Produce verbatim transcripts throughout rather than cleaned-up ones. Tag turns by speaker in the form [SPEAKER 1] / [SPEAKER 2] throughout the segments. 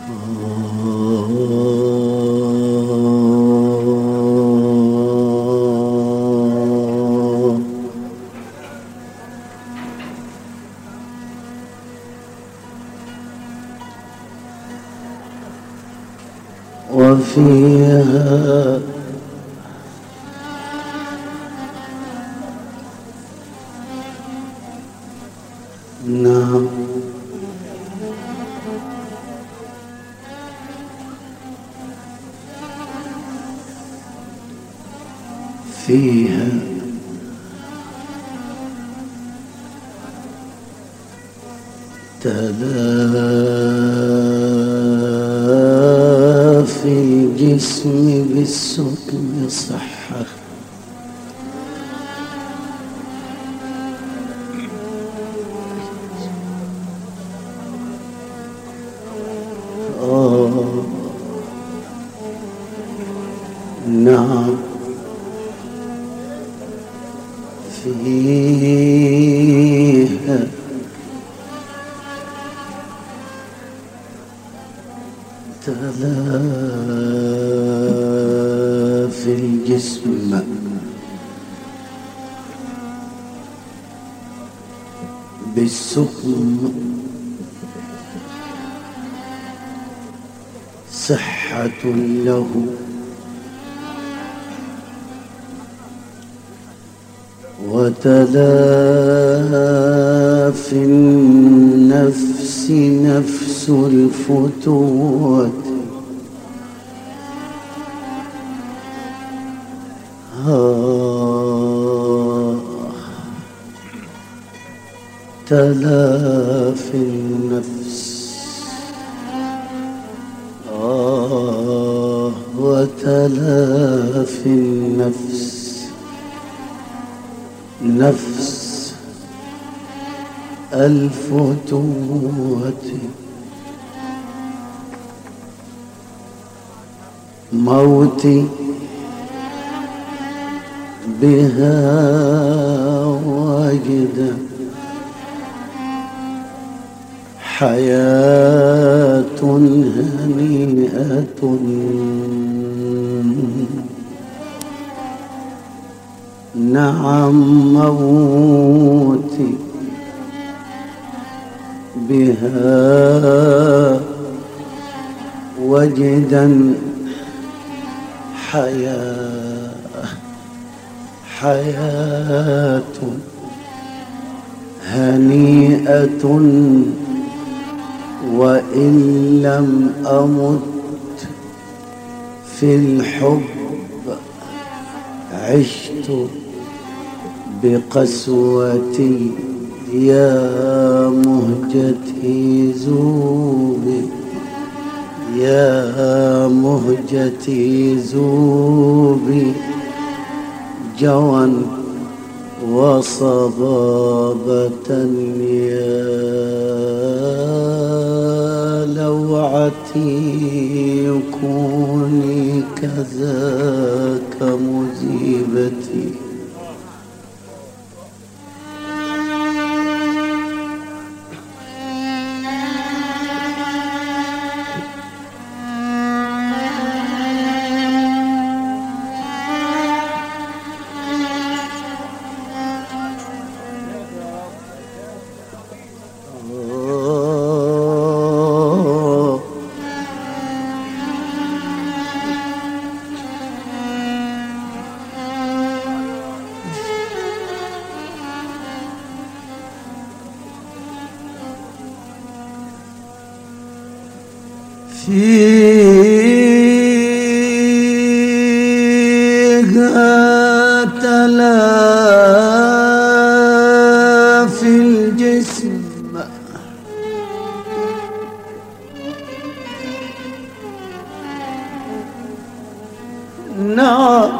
[SPEAKER 1] وفيها نعم فيها تلافي الجسم بالسقم صحة آه نعم فيها تلافي الجسم بالسقم صحة له وتلافي النفس نفس الفتوة تلافي النفس آه وتلافي النفس نفس الفتوة موتي بها وجد حياة هنيئة نعم موتي بها وجدا حياة حياة هنيئة وإن لم أمت في الحب عشت بقسوتي يا مهجتي ذوبي يا مهجتي ذوبي جوى وصبابة يا لوعتي كوني كذاك مذيبتي فيها تلافي الجسم نعم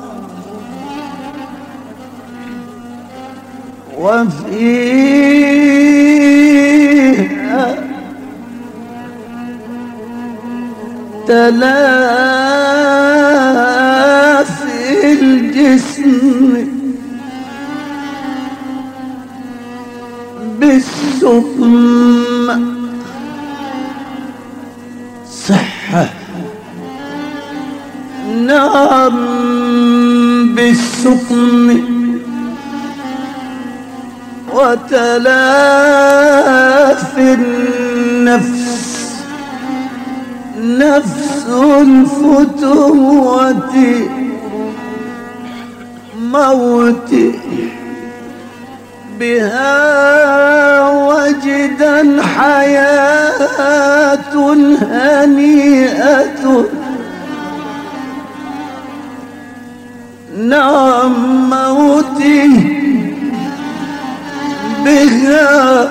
[SPEAKER 1] وفيها تلافي الجسم بالسقم صحة، نعم بالسقم وتلاف النفس، نفس الفتوة موت، بها وجدا حياة هنيئة، نعم موتي بها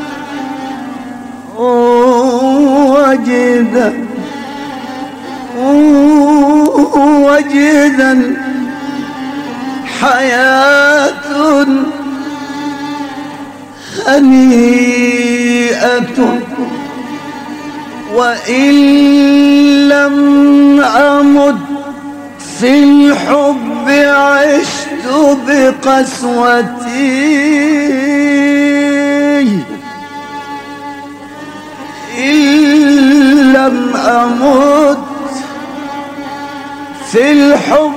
[SPEAKER 1] وجدا وجدا حياة هنيئة، وإن لم أمت في الحب عشت بقسوتي، إن لم أمت في الحب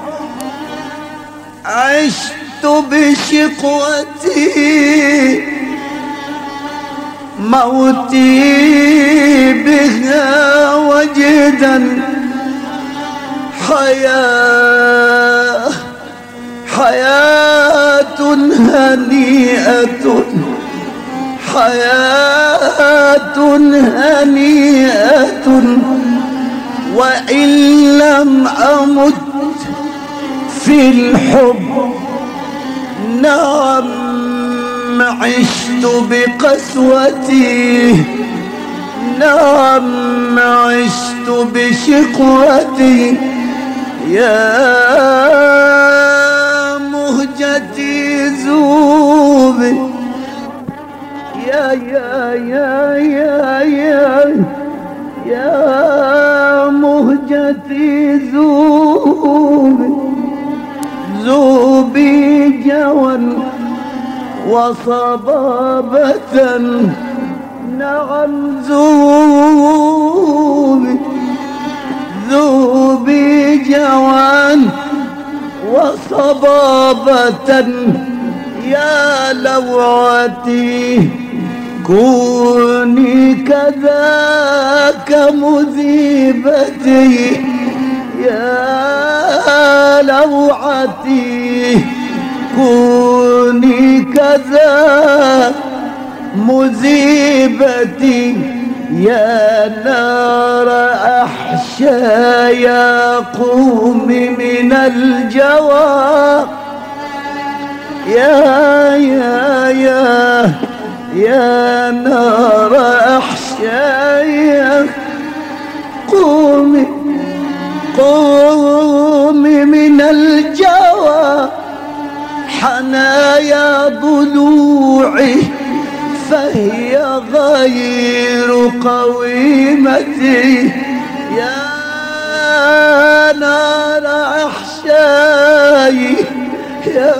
[SPEAKER 1] عشت بشقوتي، موتي بها وجدا حياة حياة هنيئة، حياة هنيئة، وإن لم أمت في الحب نعم عشت بقسوتي، نعم عشت بشقوتي، يا مهجتي ذوبي، يا يا يا يا يا يا مهجتي ذوبي، ذوبي جوى وصبابة، نعم ذوبي ذوبي جوى وصبابة، يا لوعتي كوني كذاك مذيبتي، يا لوعتي كوني كذا مذيبتي، يا نار أحشى يا قومي من الجوى، يا يا يا يا نار أحشى يا قومي قومي من الجوى، حنايا ضلوعي فهي غير قويمتي، يا نار أحشاي، يا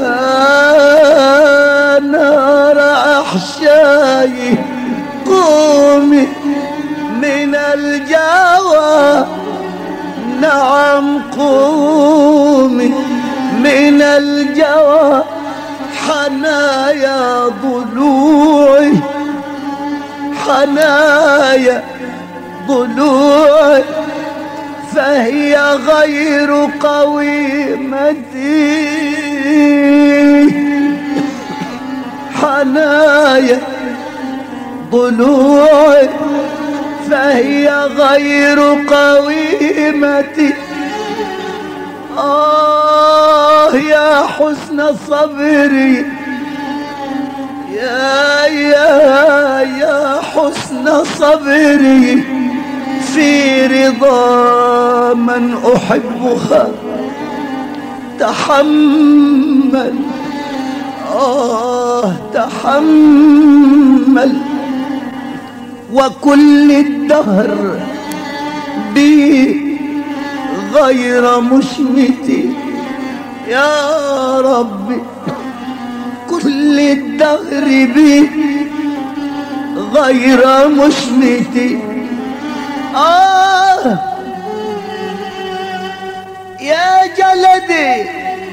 [SPEAKER 1] نار أحشاي قومي من الجوى، نعم قومي من الجوى، حنايا ضلوعي حنايا ضلوعي فهي غير قويمتي، حنايا ضلوعي فهي غير قويمتي، آه يا حسن صبري، يا يا يا حسن صبري في رضا من أحبها، تحمل آه تحمل، وكل الدهر بي غير مشمتي، يا ربي كل الدهر بي غير مشمتي، آه يا جلدي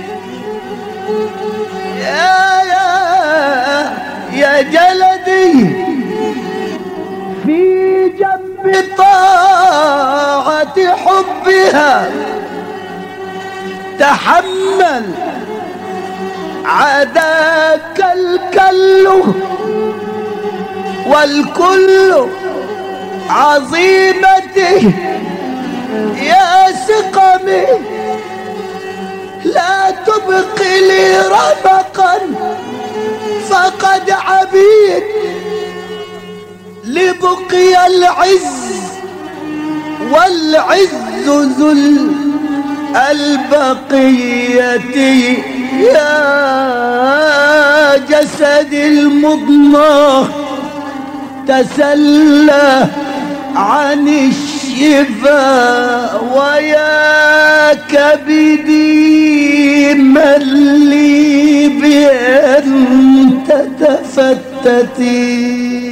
[SPEAKER 1] يا يا يا جلدي في جنب طاعة حبها تحمل عداك الكل والكل عظيمتي يا سقمي لا تبقي لي رمقا فقد عبيد لبقي العز والعز ذو البقية يا جسد المضنى تسلى عن الشفاء ويا كبدي من لي بأن تتفتتي.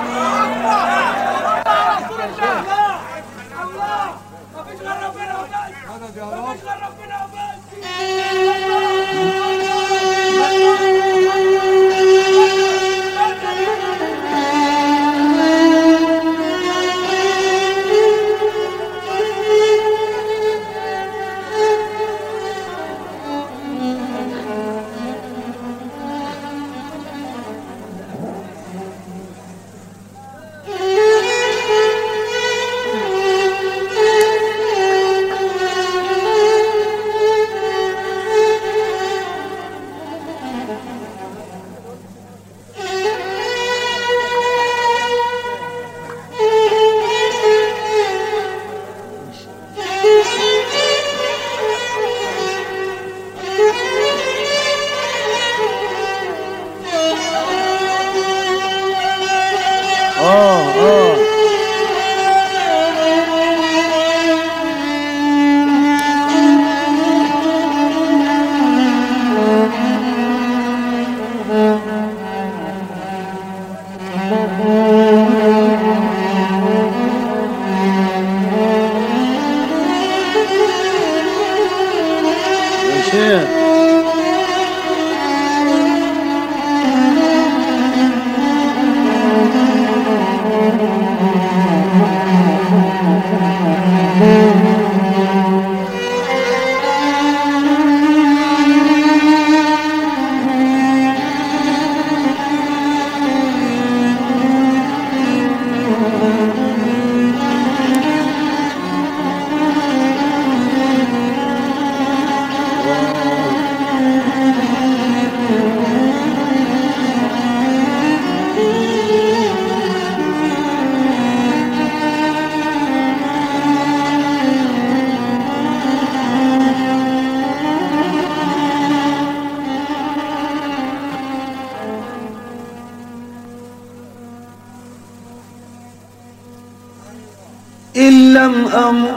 [SPEAKER 1] إن لم أمت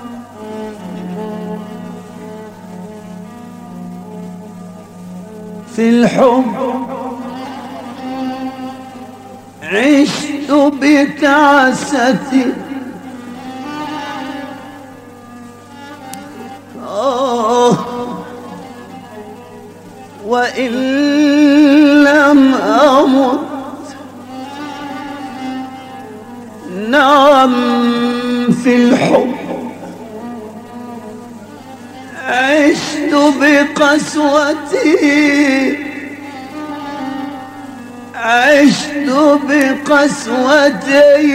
[SPEAKER 1] في الحب عشت بتعستي آه وإن لم أمت نعم في الحب عشت بقسوتي عشت بقسوتي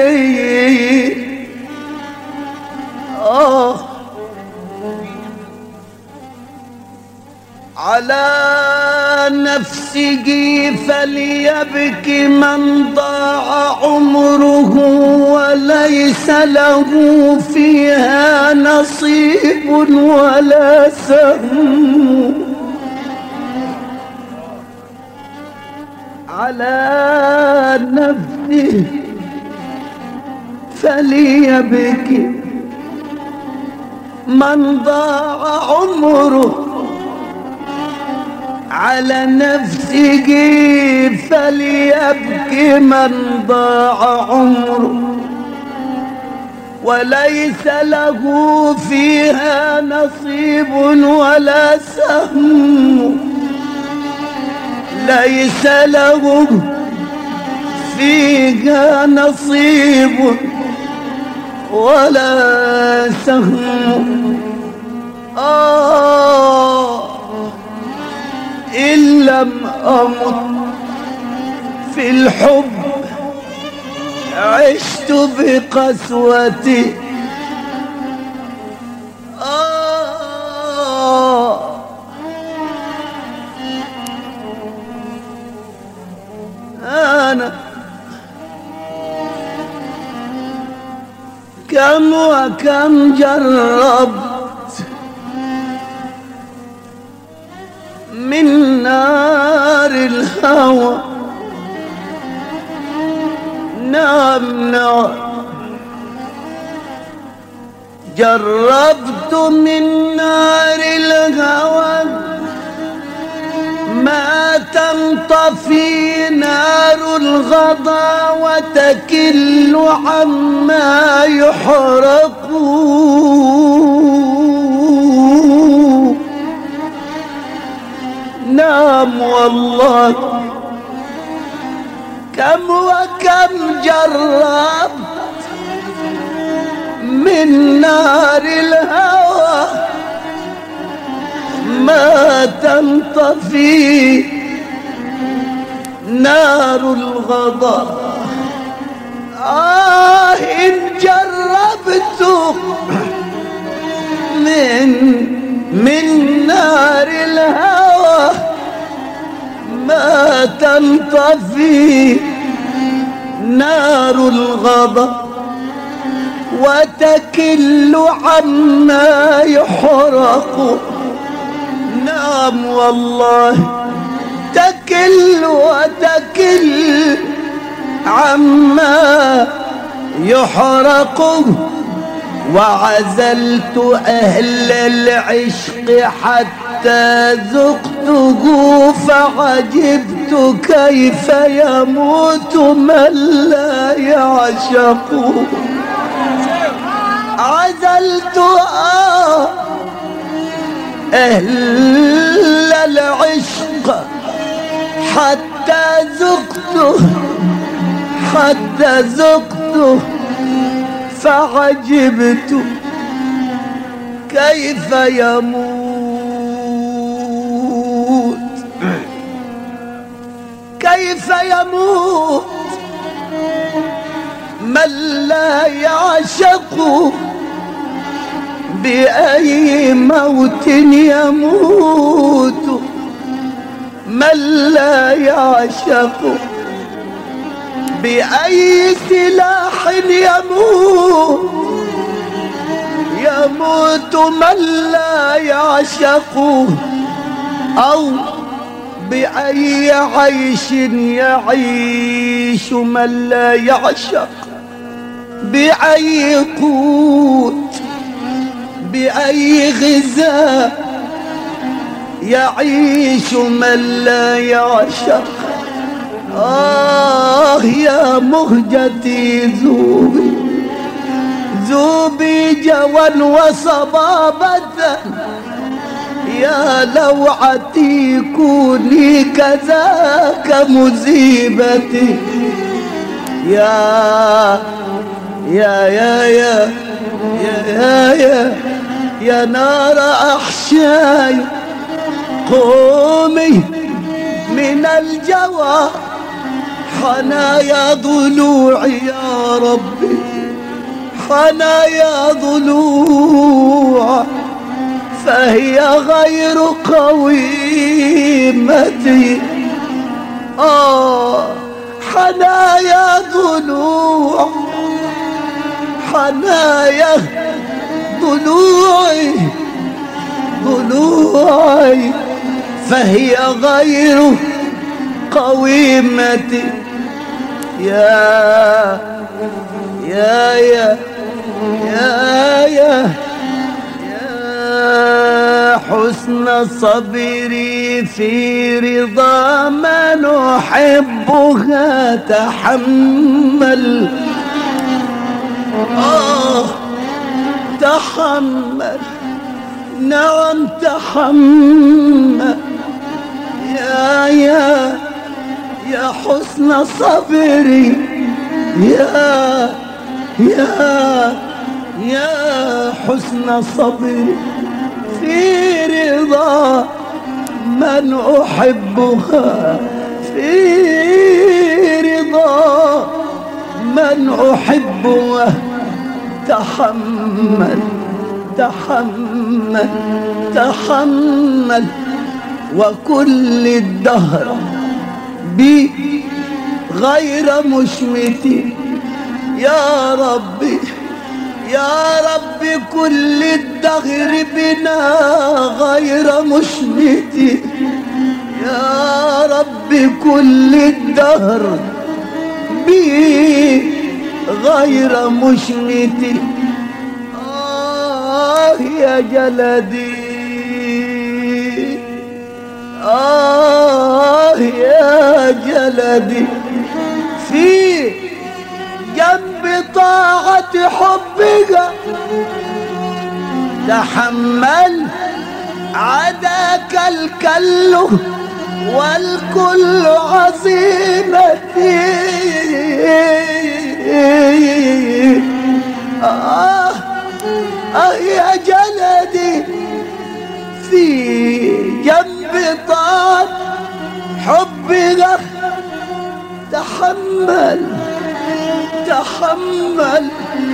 [SPEAKER 1] آه على نفسه فليبكي من ضاع عمره وليس له فيها نصيب ولا سهم على نفسه فليبكي من ضاع عمره على نفسه فليبكي من ضاع عمره وليس له فيها نصيب ولا سهم، ليس له فيها نصيب ولا سهم. آه إن لم أمت في الحب عشت بقسوتي. آه أنا كم وكم جربت من نار الهوى. نعم نعم جربت من نار الهوى ما تنطفي نار الغضا وتكل عما يحرق. نعم والله كم وكم جربت من نار الهوى ما تنطفي نار الغضب. آه إن جربت من من نار الهوى ما تنطفي نار الغضب وتكل عما يحرق. نعم والله تكل وتكل عما يحرق. وعزلت أهل العشق حتى ذقته فعجبت كيف يموت من لا يعشق. عزلت آه أهل العشق حتى ذقته حتى ذقته فعجبت كيف يموت كيف يموت من لا يعشق. بأي موت يموت من لا يعشق. بأي سلاح يموت يموت من لا يعشق. أو بأي عيش يعيش من لا يعشق. بأي قوت بأي غذاء يعيش من لا يعشق. آه يا مهجتي ذوبي ذوبي جوى وصبابة. يا لوعتي كوني كذاك مذيبتي. يا يا يا يا يا يا يا نار أحشاي قومي من الجوى. حنايا ضلوعي يا ربي حنايا ضلوع فهي غير قويمتي. آه حنايا ضلوع حنايا ضلوعي ضلوعي فهي غير قويمتي. يا يا يا يا يا يا حسن صبري في رضا من أحبها تحمل. آه تحمل نعم تحمل يا يا يا حسن صبري يا يا يا حسن صبري في رضا من أحبها في رضا من أحبها تحمل تحمل تحمل وكل الدهر بي غير مشمت يا ربي يا ربي كل الدهر بنا غير مشمت يا ربي كل الدهر بي غير مشمت آه يا جلدي آه يا جلدي في جنب طاعة حبك تحمل عداك الكل والكل عظيمتي آه آه يا جلدي في جنب طاعة حبك تحمل تحمل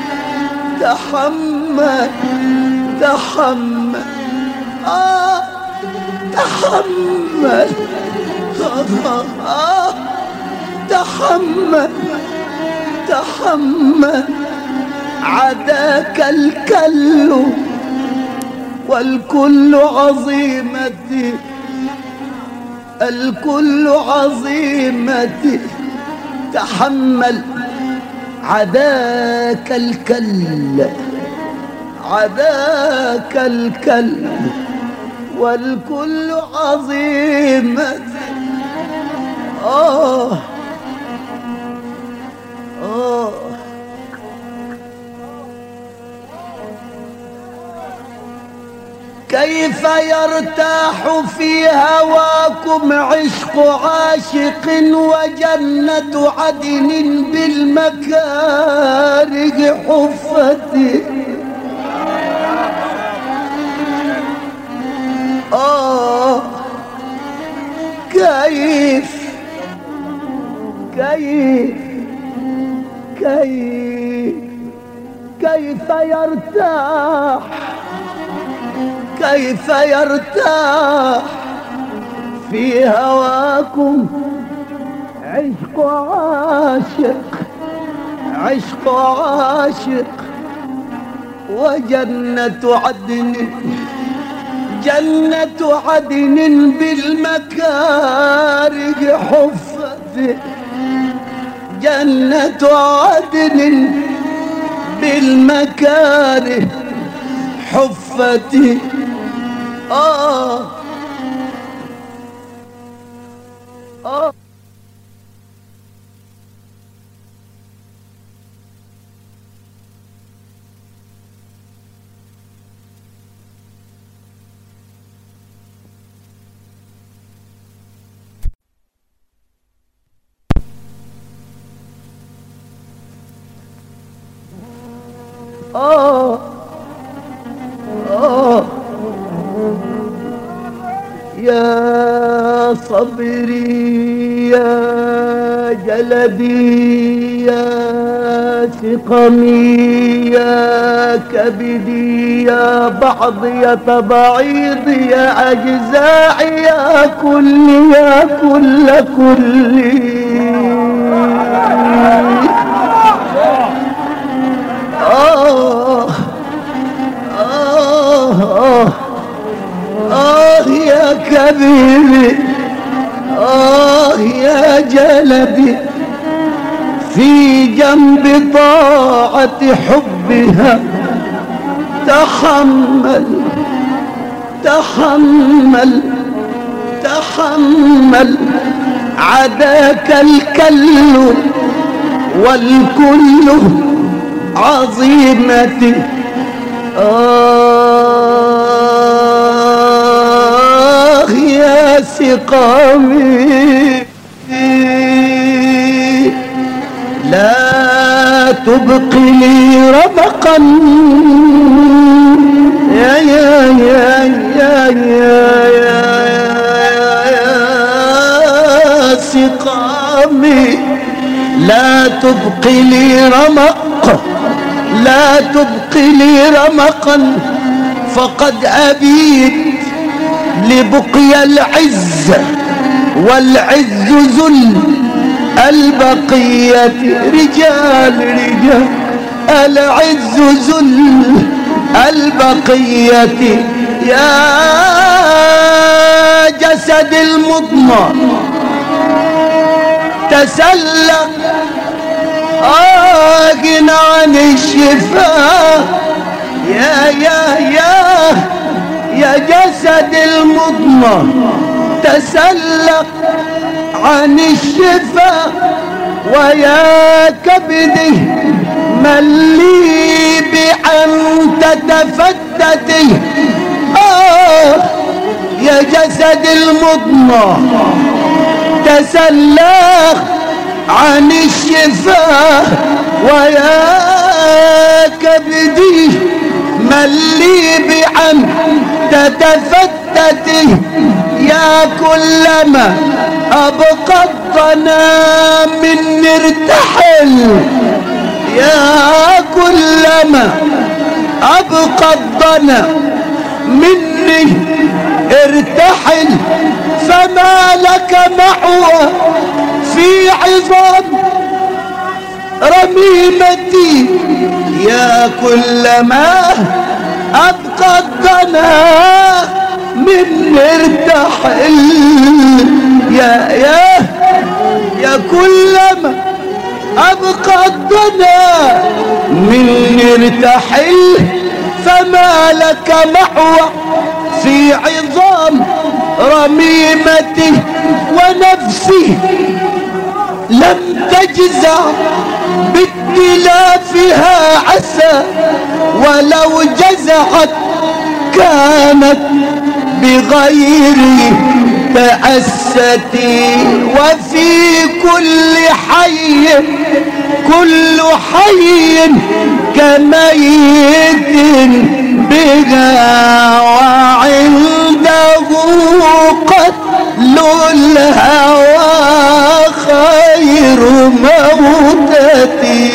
[SPEAKER 1] تحمل تحمل آه تحمل آه, آه تحمل تحمل عداك الكل والكل عظيمتي الكل عظيمتي تحمل عداك الكل عداك الكل والكل عظيمتي آه آه كيف يرتاح في هواكم عشق عاشق وجنة عدن بالمكارج حفتي آه كيف كيف كيف كيف يرتاح كيف يرتاح في هواكم عشق عاشق عشق عاشق وجنة عدن جنة عدن بالمكارج حفتي جنة عدن بالمكاره حفتي آه آه آه آه يا صبري يا جلدي يا سقمي يا كبدي يا بعض يا تبعيض يا أجزاعي يا كل يا كل كلي آه آه آه آه يا كبيري آه يا جلدي في جنب طاعة حبها تحمل تحمل تحمل عداك الكل والكل عظيمتي آه يا سقامي لا تبقي لي رمقا يا يا يا يا يا يا سقامي لا تبقي لي رمق لا تبقي لي رمقا فقد أبيت لبقي العز والعز ذل البقية رجال رجال العز ذل البقية يا جسد المضمى تسلق آجن عن الشفاء يا يا يا يا جسد المضمى تسلق عن الشفاء ويا كبدي من لي بأن تتفتتي آه يا جسد المضمى تسلق عن الشفاء ويا كبدي من لي بأن تتفتتي يا كلما أبقى الظنا مني ارتحل يا كلما أبقى الظنا مني ارتحل فما لك معوى في عظام رميمتي يا كلما أبقى الظنا من ارتحل يا يا يا كلما أبقى الظنا من ارتحل فما لك معوى في عظام رميمتي ونفسي لم تجزع باتلافها عسى ولو جزعت كانت بغيري تأستي وفي كل حي كل حي كميت بها وعنده قتل الهوى خير موتتي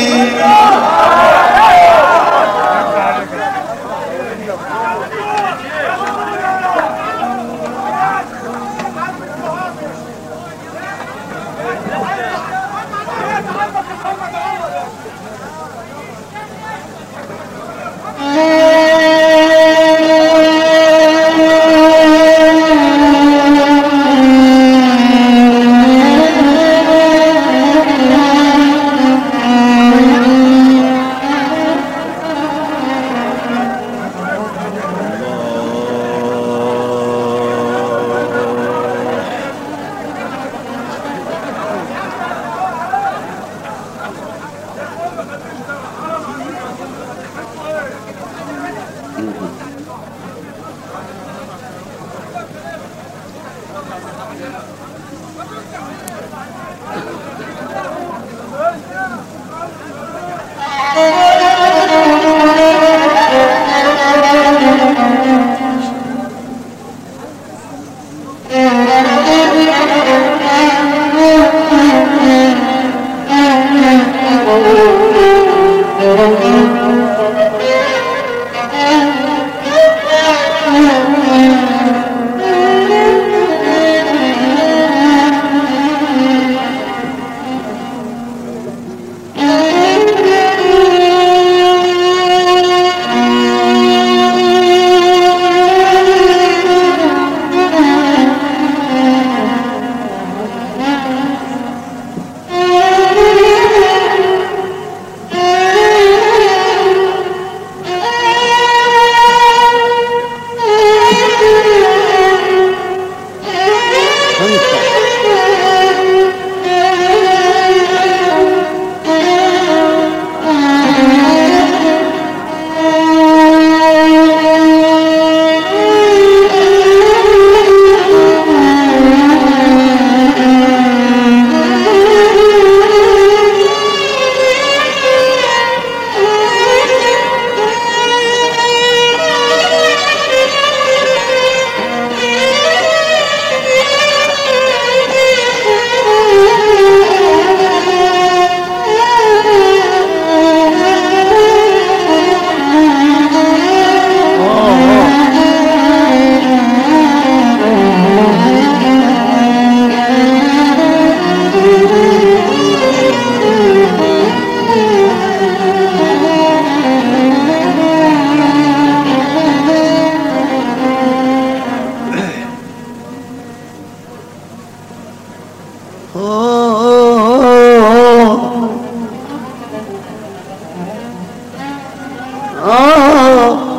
[SPEAKER 1] آه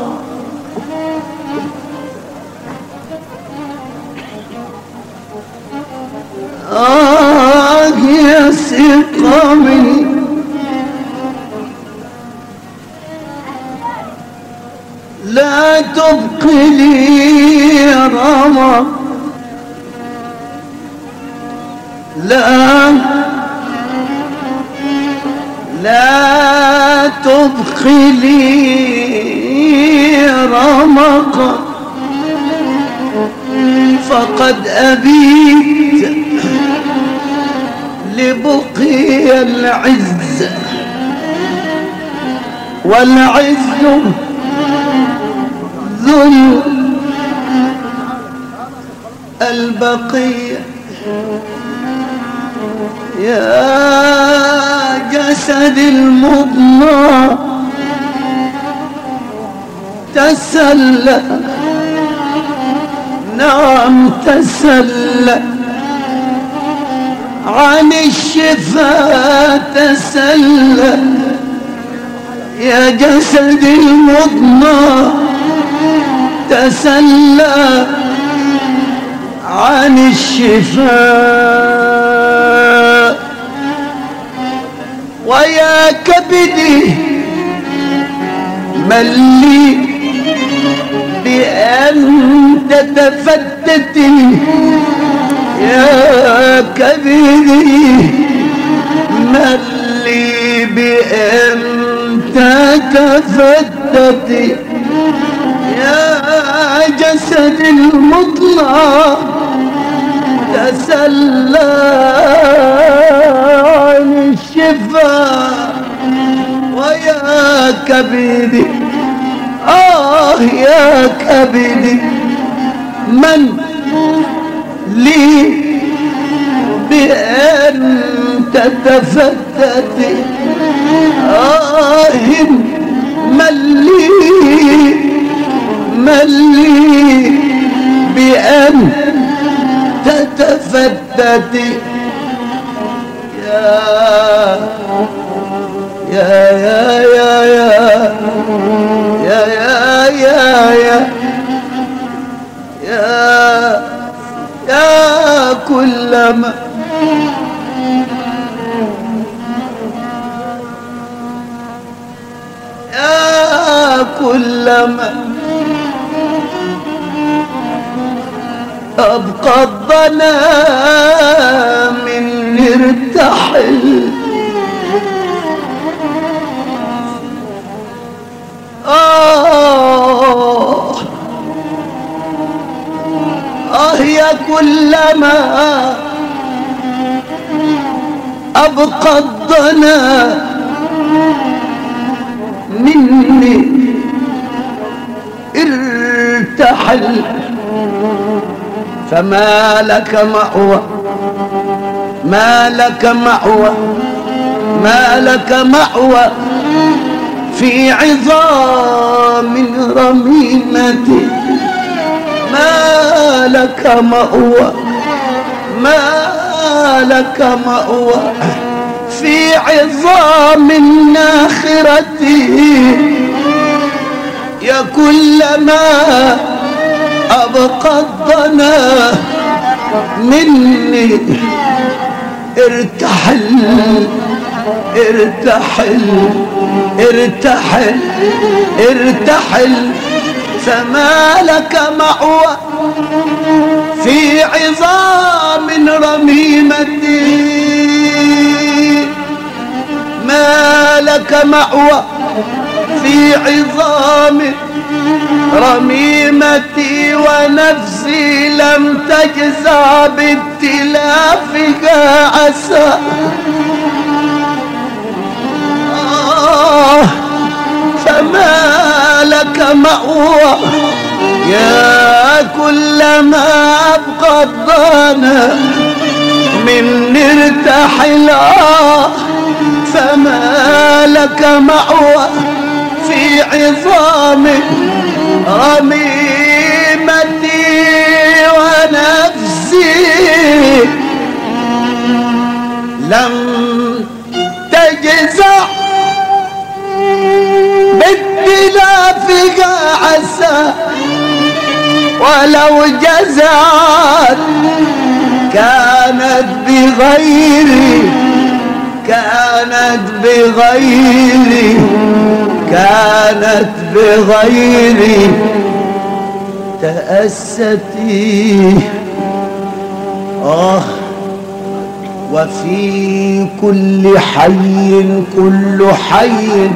[SPEAKER 1] آه يا سقامي لا تبقي لي رمى لا لا تبقي لي رمقا فقد أبيت لبقي العز والعز ذو البقية يا جسد المضنى تسلى نعم تسلى عن الشفاء تسلى يا جسد المضنى تسلى عن الشفاء ويا كبدي من لي بأن تتفتتي يا كبدي من لي بأن تتفتتي يا جسد المطلع تسلى عن الشفاء ويا كبدي آه يا كبدي من لي بأن تتفتتي آه من لي من لي بأن تتفتتي يا يا يا يا يا يا يا يا يا يا كلما يا كلما أبقى الظلام من ارتحل آه آه يا كلما أبقى الضنا مني ارتحل فما لك مأوى ما لك مأوى ما لك مأوى في عظام رميمة ما لك مأوى ما لك مأوى في عظام الناخرة يا كلما أبقى الضنا مني ارتحل ارتحل ارتحل ارتحل فما لك مأوى في عظام رميمتي ما لك مأوى في عظام رميمتي ونفسي لم تجزع باتلافها عسى آه فما لك مأوى يا كلما أبقى الضنا من ارتحل آه فما لك مأوى في عظام رميمتي ونفسي لم تجزع بالدلال لا ولو جزعت كانت بغيري كانت بغيري كانت بغيري تأستي. آه وفي كل حي كل حي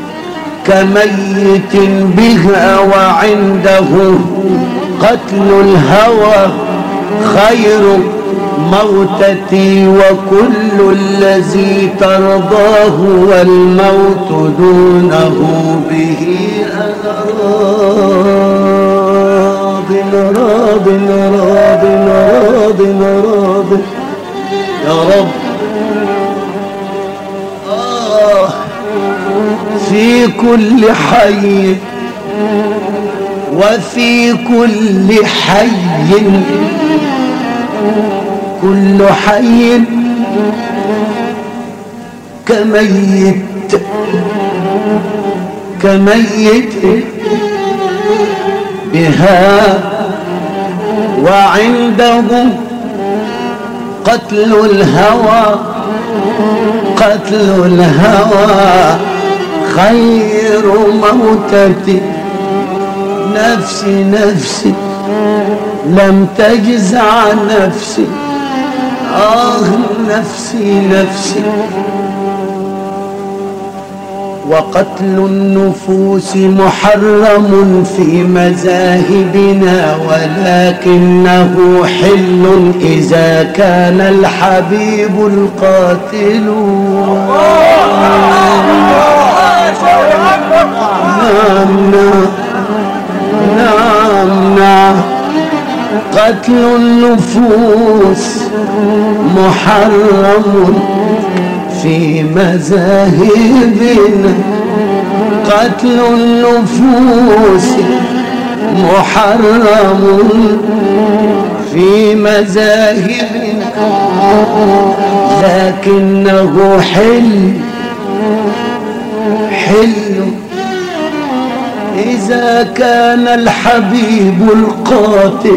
[SPEAKER 1] كميت بها وعنده قتل الهوى خير موتتي وكل الذي ترضاه والموت دونه به أنا راض راض راض راض راض يا رب. آه في كل حي وفي كل حي كل حي كميت كميت بها وعنده قتل الهوى قتل الهوى خير موتتي. نفسي نفسي لم تجزع نفسي. آه نفسي نفسي. وقتل النفوس محرم في مذاهبنا ولكنه حل إذا كان الحبيب القاتل. نعم نعم نعم نعم. قتل النفوس محرم في مذاهبنا. قتل النفوس محرم في مذاهبنا لكنه حل حل إذا كان الحبيب القاتل.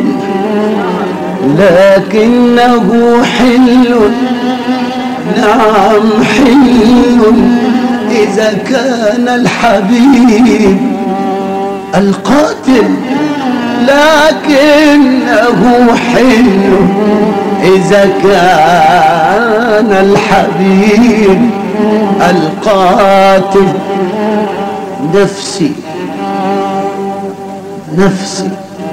[SPEAKER 1] لكنه حل نعم حل إذا كان الحبيب القاتل. لكنه حل إذا كان الحبيب القاتل. نفسي نفسي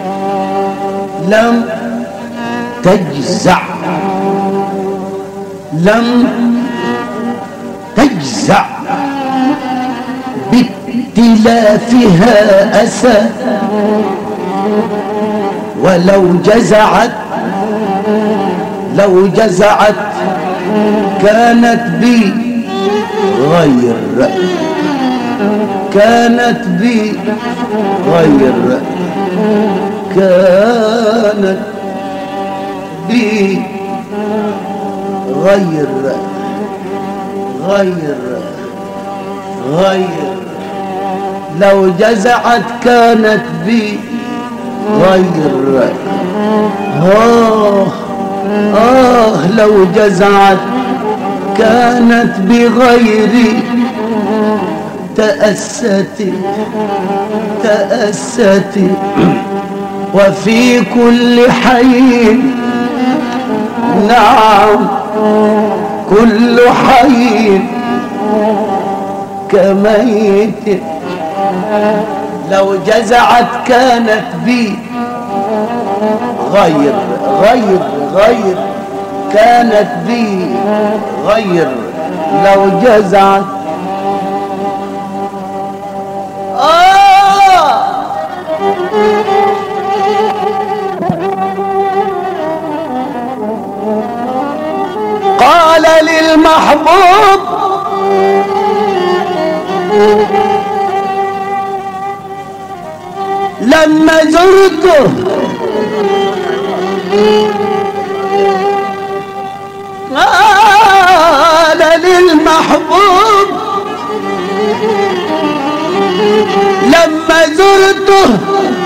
[SPEAKER 1] لم تجزع لم تجزع باتلافها أسى ولو جزعت لو جزعت كانت بي غير كانت بي غير كانت بي غير غير غير لو جزعت كانت بي غير. آه آه لو جزعت كانت بغيري تأستي تأستي. وفي كل حي نعم كل حي كميت. لو جزعت كانت بي غير غير غير كانت بي غير. لو جزعت آه قال للمحبوب لما زرته قال للمحبوب لما زرته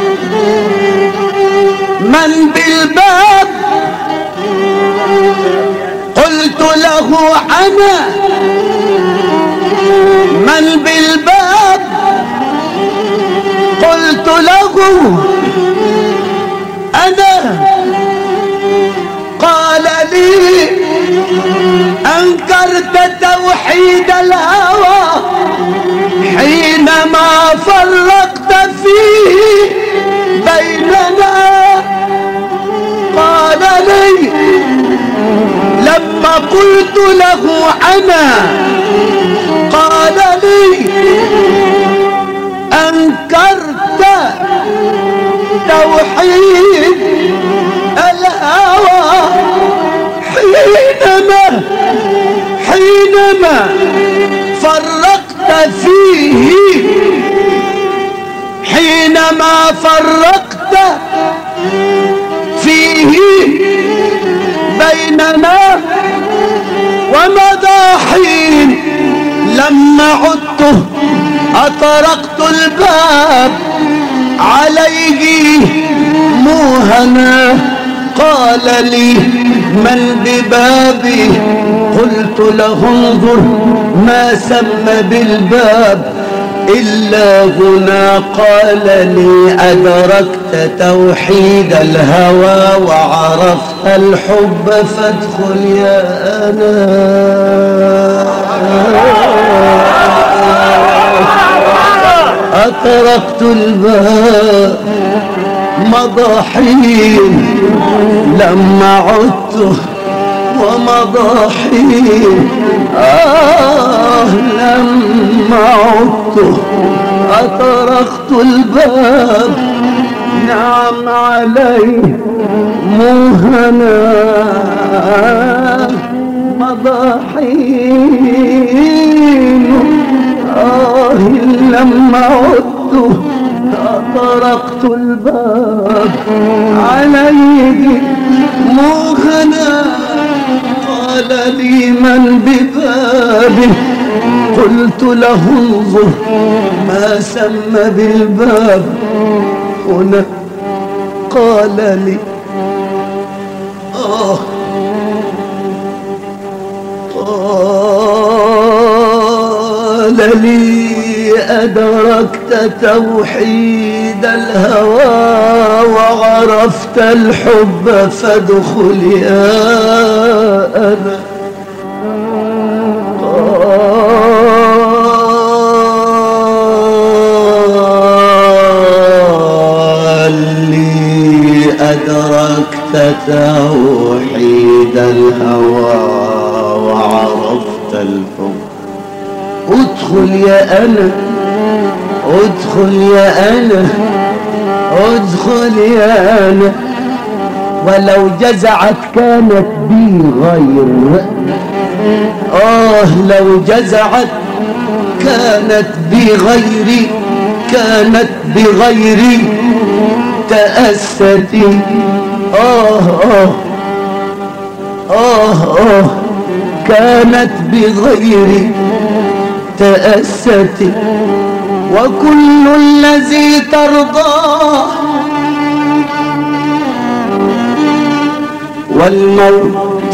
[SPEAKER 1] من بالباب؟ قلت له أنا. من بالباب؟ قلت له أنا. قال لي أنكرت توحيد الهوى حينما فرقت فيه بيننا. قال لي لما قلت له أنا قال لي أنكرت توحيد الهوى حينما حينما فرقت فيه حينما فرقت فيه بيننا. ومضى حين لما عدت أطرقت الباب عليه موهنا. قال لي من ببابي؟ قلت له انظر ما سمى بالباب إلا غنى. قال لي أدركت توحيد الهوى وعرفت الحب فادخل يا أنا. أطرقت الباب مضى حين لما عدت ومضى حين آه لما عدت أطرقت الباب. نعم عليه موهنا مضى حين آه لما عدت أطرقت الباب عليه موهنا. قال لي من ببابه؟ قلت له انظر ما سمى بالباب هنا. قال لي آه قال لي أدركت توحيد الهوى وعرفت الحب فادخل يا أنا. قال لي أدركت توحيد الهوى وعرفت الحب. ادخل يا أنا ادخل يا أنا ادخل يا أنا. ولو جزعت كانت بي غير. آه لو جزعت كانت بغيري كانت بغيري تأستي. آه آه آه آه كانت بغيري تأستي. وكل الذي ترضاه والموت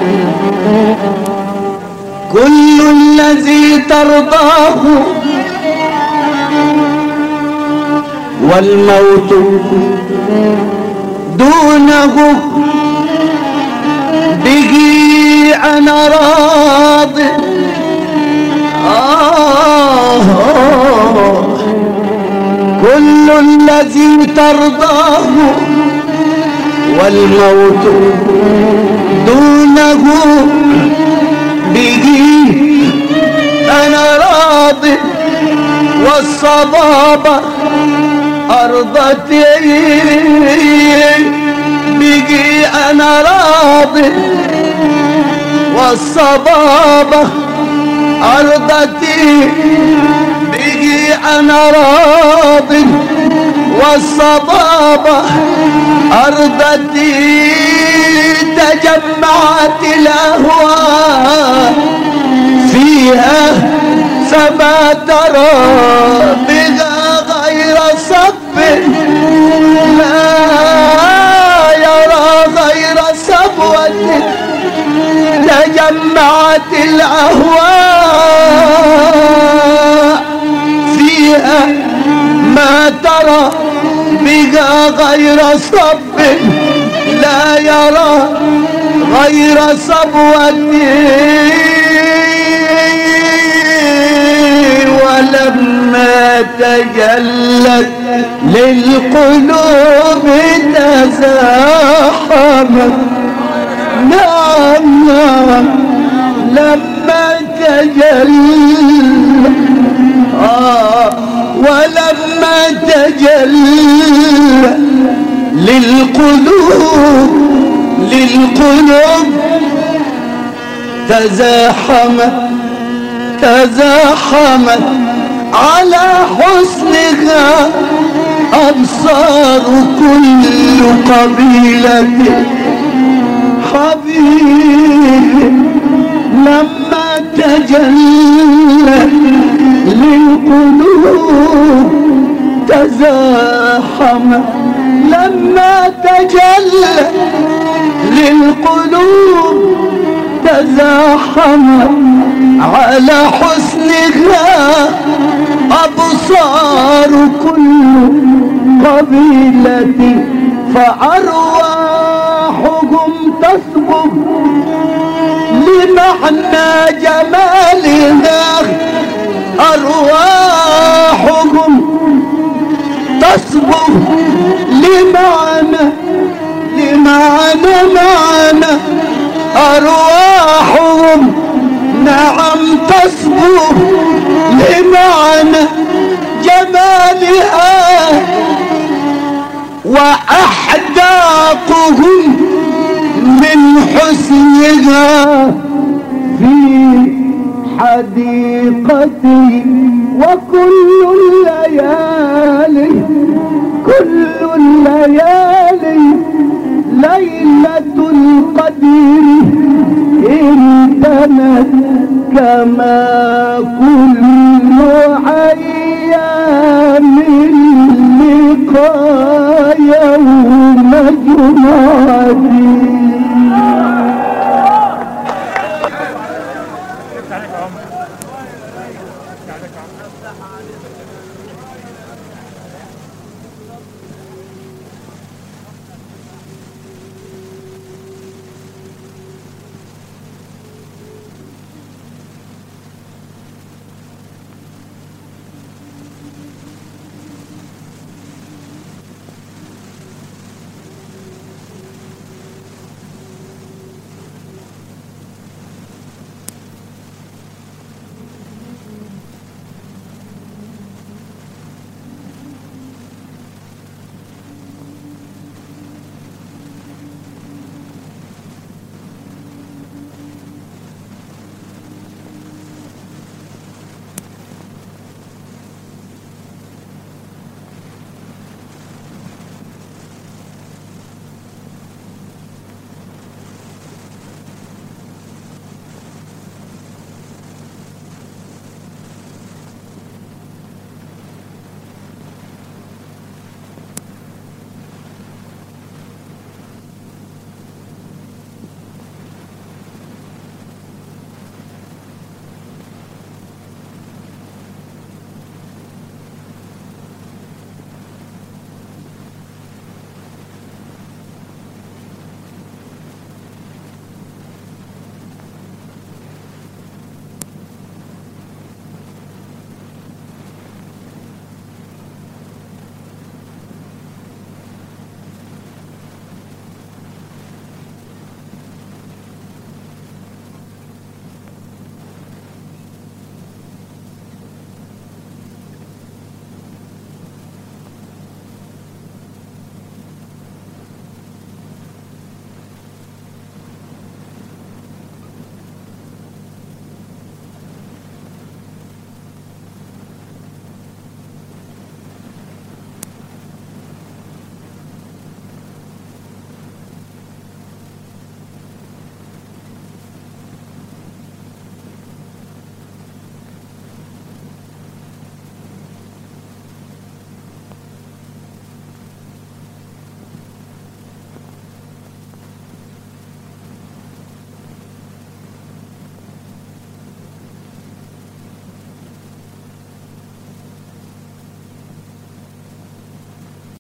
[SPEAKER 1] كل الذي ترضاه والموت دونه به أنا راض. آه كل الذي ترضاه والموت دونه به أنا راض. والصبابة أرضتي به أنا راض. والصبابة أرضتي به أنا راض. والصبابة أرضتي تجمعت الأهواء فيها فما ترى بها غير صب لا ترى بها غير صب لا يرى غير صبوتي ولما تجلت للقلوب تزاحمت نعم نعم لما تجلت آه ولما تجلت للقلوب للقلوب تزاحمت تزاحمت على حسنها أبصار كل قبيلة حبيب لما تجلى للقلوب تزاحمت لما تجلى للقلوب تزاحمت على حسنها أبصار كل قبيلة فأرواحهم تصبغ لمعنى جمالها أرواحهم تصبغ لمعنى لمعنى معنى أرواحهم نعم تصبغ لمعنى جمالها وأحداقهم من حسنها في حديقتي وكل الليالي كل الليالي ليلة القدر انتنت كما كل أيام اللقاء يوم جمعتي